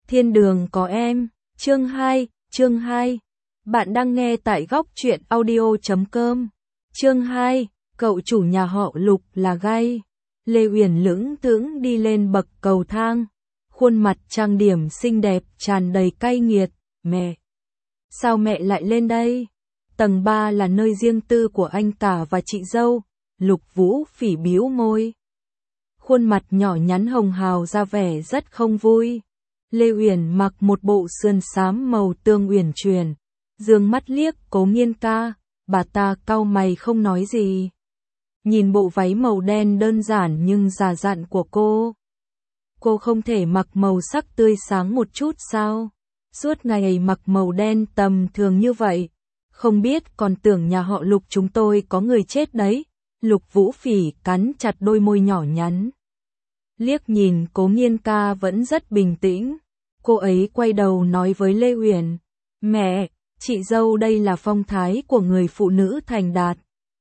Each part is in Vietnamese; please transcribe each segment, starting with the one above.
Thiên đường có em, chương 2. Bạn đang nghe tại góc truyện audio.com. Chương 2, cậu chủ nhà họ Lục là gay. Lê Uyển lững thững đi lên bậc cầu thang, khuôn mặt trang điểm xinh đẹp tràn đầy cay nghiệt. Mẹ! Sao mẹ lại lên đây? Tầng 3 là nơi riêng tư của anh cả và chị dâu. Lục Vũ Phỉ bĩu môi. Khuôn mặt nhỏ nhắn hồng hào ra vẻ rất không vui. Lê Uyển mặc một bộ sườn xám màu tương uyển chuyển, dương mắt liếc Cố Nghiên ca, bà ta cau mày không nói gì. Nhìn bộ váy màu đen đơn giản nhưng già dặn của cô không thể mặc màu sắc tươi sáng một chút sao? Suốt ngày mặc màu đen tầm thường như vậy, không biết còn tưởng nhà họ Lục chúng tôi có người chết đấy. Lục Vũ Phỉ cắn chặt đôi môi nhỏ nhắn. Liếc nhìn Cố Nghiên ca vẫn rất bình tĩnh. Cô ấy quay đầu nói với Lê Uyển, mẹ, chị dâu đây là phong thái của người phụ nữ thành đạt.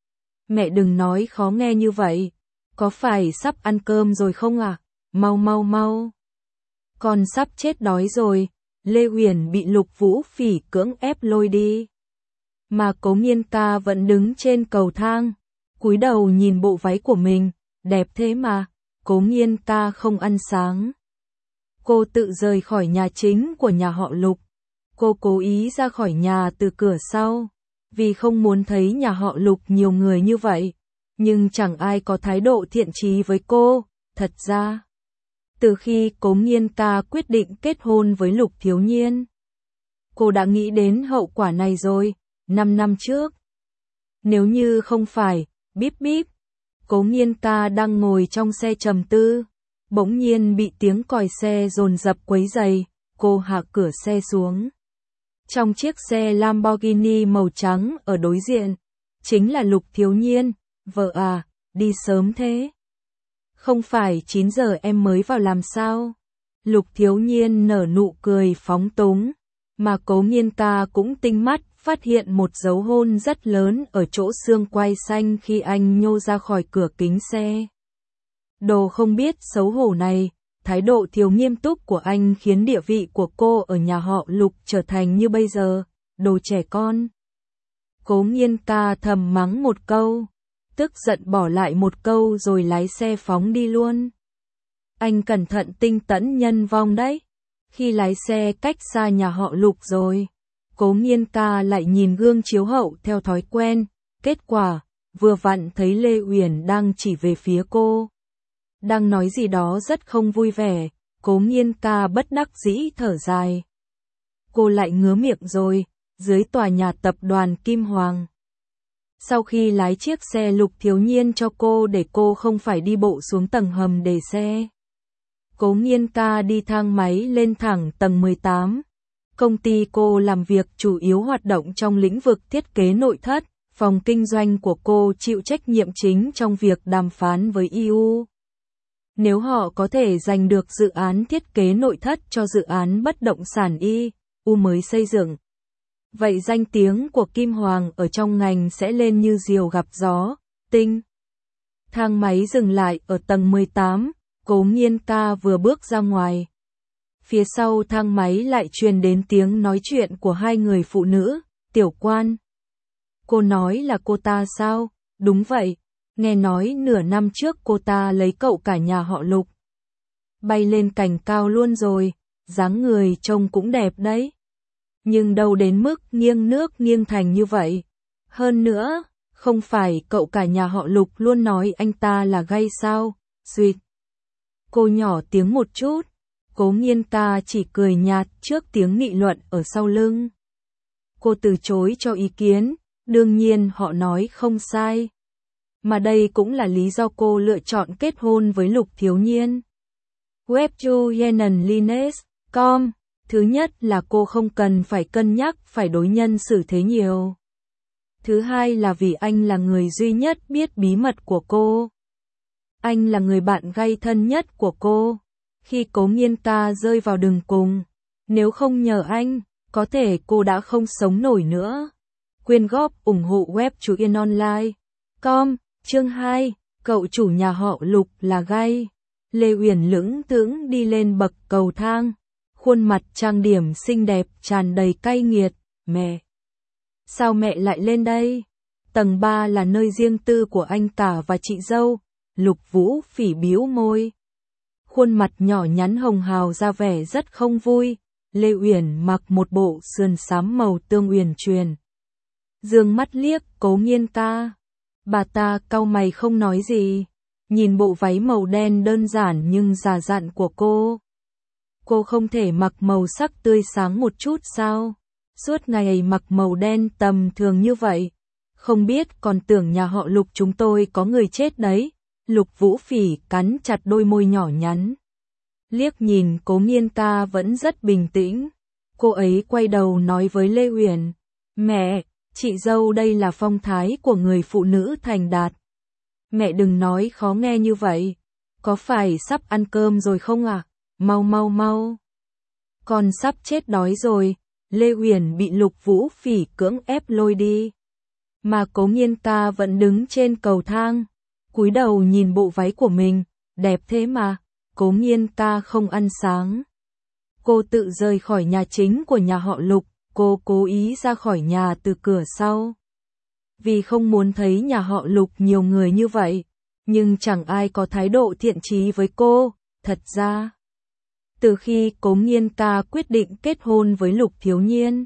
Mẹ đừng nói khó nghe như vậy, có phải sắp ăn cơm rồi không ạ? Mau. Con sắp chết đói rồi. Lê Uyển bị Lục Vũ Phỉ cưỡng ép lôi đi. Mà Cố Nghiên ca vẫn đứng trên cầu thang, cúi đầu nhìn bộ váy của mình, đẹp thế mà. Cố Nghiên ca không ăn sáng. Cô tự rời khỏi nhà chính của nhà họ Lục. Cô cố ý ra khỏi nhà từ cửa sau, vì không muốn thấy nhà họ Lục nhiều người như vậy. Nhưng chẳng ai có thái độ thiện chí với cô. Thật ra, từ khi Cố Nghiên ca quyết định kết hôn với Lục Thiếu Nhiên, cô đã nghĩ đến hậu quả này rồi, 5 năm trước. Nếu như không phải, bíp bíp, Cố Nghiên ca đang ngồi trong xe trầm tư, bỗng nhiên bị tiếng còi xe dồn dập quấy rầy, cô hạ cửa xe xuống. Trong chiếc xe Lamborghini màu trắng ở đối diện, chính là Lục Thiếu Nhiên. Vợ à, đi sớm thế. Không phải 9 giờ em mới vào làm sao? Lục Thiếu Nhiên nở nụ cười phóng túng, mà Cố Nghiên ca cũng tinh mắt, phát hiện một dấu hôn rất lớn ở chỗ xương quai xanh khi anh nhô ra khỏi cửa kính xe. Đồ không biết xấu hổ này, thái độ thiếu nghiêm túc của anh khiến địa vị của cô ở nhà họ Lục trở thành như bây giờ, đồ trẻ con. Cố Nghiên ca thầm mắng một câu, tức giận bỏ lại một câu rồi lái xe phóng đi luôn. Anh cẩn thận tinh tấn nhân vong đấy. Khi lái xe cách xa nhà họ Lục rồi, Cố Nghiên ca lại nhìn gương chiếu hậu theo thói quen, kết quả, vừa vặn thấy Lê Uyển đang chỉ về phía cô. Đang nói gì đó rất không vui vẻ, Cố Nghiên ca bất đắc dĩ thở dài. Cô lại ngứa miệng rồi, dưới tòa nhà tập đoàn Kim Hoàng. Sau khi lái chiếc xe Lục Thiếu Nhiên cho cô để cô không phải đi bộ xuống tầng hầm để xe, Cố Nghiên ca đi thang máy lên thẳng tầng 18. Công ty cô làm việc chủ yếu hoạt động trong lĩnh vực thiết kế nội thất, phòng kinh doanh của cô chịu trách nhiệm chính trong việc đàm phán với EU. Nếu họ có thể giành được dự án thiết kế nội thất cho dự án bất động sản EU mới xây dựng, vậy danh tiếng của Kim Hoàng ở trong ngành sẽ lên như diều gặp gió. Tinh. Thang máy dừng lại ở tầng 18, Cố Nghiên ca vừa bước ra ngoài. Phía sau thang máy lại truyền đến tiếng nói chuyện của hai người phụ nữ. Tiểu Quan. Cô nói là cô ta sao? Đúng vậy, nghe nói nửa năm trước cô ta lấy cậu cả nhà họ Lục. Bay lên cành cao luôn rồi, dáng người trông cũng đẹp đấy. Nhưng đâu đến mức nghiêng nước nghiêng thành như vậy. Hơn nữa, không phải cậu cả nhà họ Lục luôn nói anh ta là gay sao? Duyệt. Cô nhỏ tiếng một chút. Cố Nghiên ca chỉ cười nhạt trước tiếng nghị luận ở sau lưng. Cô từ chối cho ý kiến, đương nhiên họ nói không sai. Mà đây cũng là lý do cô lựa chọn kết hôn với Lục Thiếu Nhiên. Webjuyenenlines.com. Thứ nhất là cô không cần phải cân nhắc phải đối nhân xử thế nhiều. Thứ hai là vì anh là người duy nhất biết bí mật của cô. Anh là người bạn gay thân nhất của cô. Khi Cố Nghiên ca rơi vào đường cùng, nếu không nhờ anh, có thể cô đã không sống nổi nữa. Quyên góp ủng hộ Webjuyenonline.com. Chương 2, cậu chủ nhà họ Lục là gay. Lê Uyển lững thững đi lên bậc cầu thang, khuôn mặt trang điểm xinh đẹp tràn đầy cay nghiệt. Mẹ! Sao mẹ lại lên đây? Tầng 3 là nơi riêng tư của anh cả và chị dâu. Lục Vũ Phỉ bĩu môi. Khuôn mặt nhỏ nhắn hồng hào ra vẻ rất không vui. Lê Uyển mặc một bộ sườn xám màu tương uyển chuyển. Dương mắt liếc Cố Nghiên ca. Bà ta cau mày không nói gì. Nhìn bộ váy màu đen đơn giản nhưng già dặn của cô. Cô không thể mặc màu sắc tươi sáng một chút sao? Suốt ngày mặc màu đen tầm thường như vậy. Không biết còn tưởng nhà họ Lục chúng tôi có người chết đấy. Lục Vũ Phỉ cắn chặt đôi môi nhỏ nhắn. Liếc nhìn Cố Nghiên ca vẫn rất bình tĩnh. Cô ấy quay đầu nói với Lê Uyển. Mẹ, chị dâu đây là phong thái của người phụ nữ thành đạt. Mẹ đừng nói khó nghe như vậy. Có phải sắp ăn cơm rồi không ạ? Mau mau mau. Con sắp chết đói rồi. Lê Uyển bị Lục Vũ Phỉ cưỡng ép lôi đi. Mà Cố Nghiên ca vẫn đứng trên cầu thang. Cúi đầu nhìn bộ váy của mình. Đẹp thế mà. Cố Nghiên ca không ăn sáng. Cô tự rời khỏi nhà chính của nhà họ Lục. Cô cố ý ra khỏi nhà từ cửa sau. Vì không muốn thấy nhà họ Lục nhiều người như vậy. Nhưng chẳng ai có thái độ thiện chí với cô. Thật ra, từ khi Cố Nghiên ca quyết định kết hôn với Lục Thiếu Nhiên,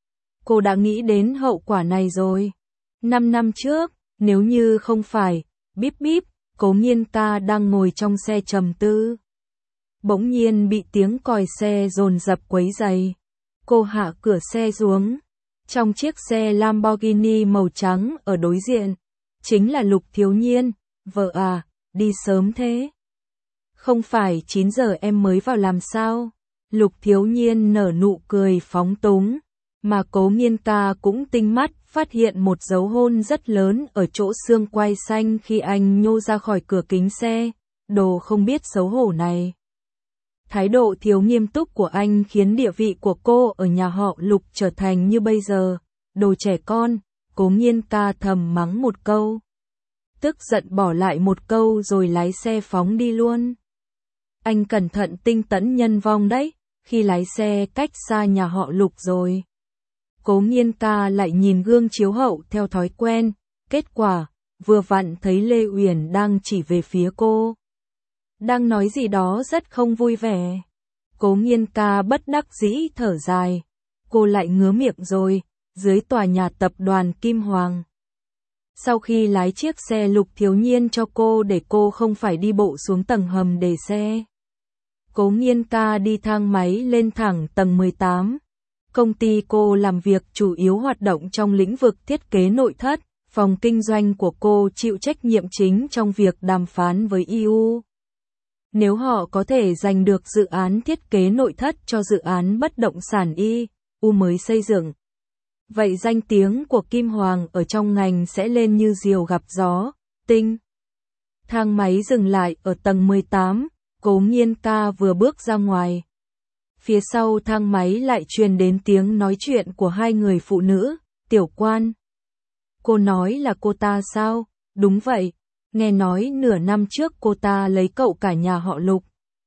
cô đã nghĩ đến hậu quả này rồi. 5 năm trước, nếu như không phải, bíp bíp, Cố Nghiên ca đang ngồi trong xe trầm tư. Bỗng nhiên bị tiếng còi xe dồn dập quấy rầy. Cô hạ cửa xe xuống. Trong chiếc xe Lamborghini màu trắng ở đối diện, chính là Lục Thiếu Nhiên. Vợ à, đi sớm thế. Không phải 9 giờ em mới vào làm sao? Lục Thiếu Nhiên nở nụ cười phóng túng, mà Cố Nghiên ca cũng tinh mắt phát hiện một dấu hôn rất lớn ở chỗ xương quai xanh khi anh nhô ra khỏi cửa kính xe. Đồ không biết xấu hổ này. Thái độ thiếu nghiêm túc của anh khiến địa vị của cô ở nhà họ Lục trở thành như bây giờ. Đồ trẻ con, Cố Nghiên ca thầm mắng một câu. Tức giận bỏ lại một câu rồi lái xe phóng đi luôn. Anh cẩn thận tinh tấn nhân vong đấy, khi lái xe cách xa nhà họ Lục rồi. Cố Nghiên ca lại nhìn gương chiếu hậu theo thói quen, kết quả, vừa vặn thấy Lê Uyển đang chỉ về phía cô. Đang nói gì đó rất không vui vẻ. Cố Nghiên ca bất đắc dĩ thở dài. Cô lại ngứa miệng rồi, dưới tòa nhà tập đoàn Kim Hoàng. Sau khi lái chiếc xe Lục Thiếu Nhiên cho cô để cô không phải đi bộ xuống tầng hầm để xe, Cố Nghiên ca đi thang máy lên thẳng tầng 18. Công ty cô làm việc chủ yếu hoạt động trong lĩnh vực thiết kế nội thất, phòng kinh doanh của cô chịu trách nhiệm chính trong việc đàm phán với EU. Nếu họ có thể giành được dự án thiết kế nội thất cho dự án bất động sản EU mới xây dựng, vậy danh tiếng của Kim Hoàng ở trong ngành sẽ lên như diều gặp gió. Tinh. Thang máy dừng lại ở tầng 18, Cố Nghiên ca vừa bước ra ngoài. Phía sau thang máy lại truyền đến tiếng nói chuyện của hai người phụ nữ. Tiểu Quan. Cô nói là cô ta sao? Đúng vậy, nghe nói nửa năm trước cô ta lấy cậu cả nhà họ Lục.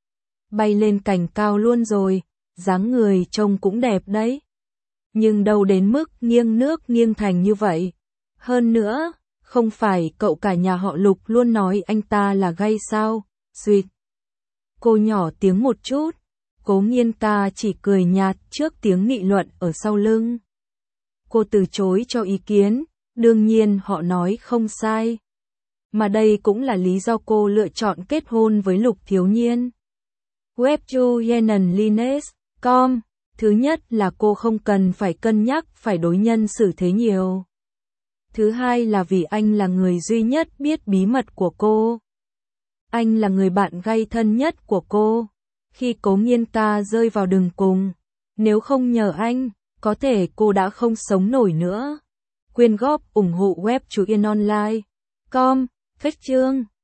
Bay lên cành cao luôn rồi, dáng người trông cũng đẹp đấy. Nhưng đâu đến mức nghiêng nước nghiêng thành như vậy. Hơn nữa, không phải cậu cả nhà họ Lục luôn nói anh ta là gay sao? Xuyệt. Cô nhỏ tiếng một chút. Cố Nghiên ca chỉ cười nhạt trước tiếng nghị luận ở sau lưng. Cô từ chối cho ý kiến, đương nhiên họ nói không sai. Mà đây cũng là lý do cô lựa chọn kết hôn với Lục Thiếu Nhiên. Webjuyenenlines.com. Thứ nhất là cô không cần phải cân nhắc phải đối nhân xử thế nhiều. Thứ hai là vì anh là người duy nhất biết bí mật của cô. Anh là người bạn gay thân nhất của cô. Khi Cố Nghiên ca rơi vào đường cùng, nếu không nhờ anh, có thể cô đã không sống nổi nữa. Quyên góp ủng hộ web Chú Yên Online.com. Phết chương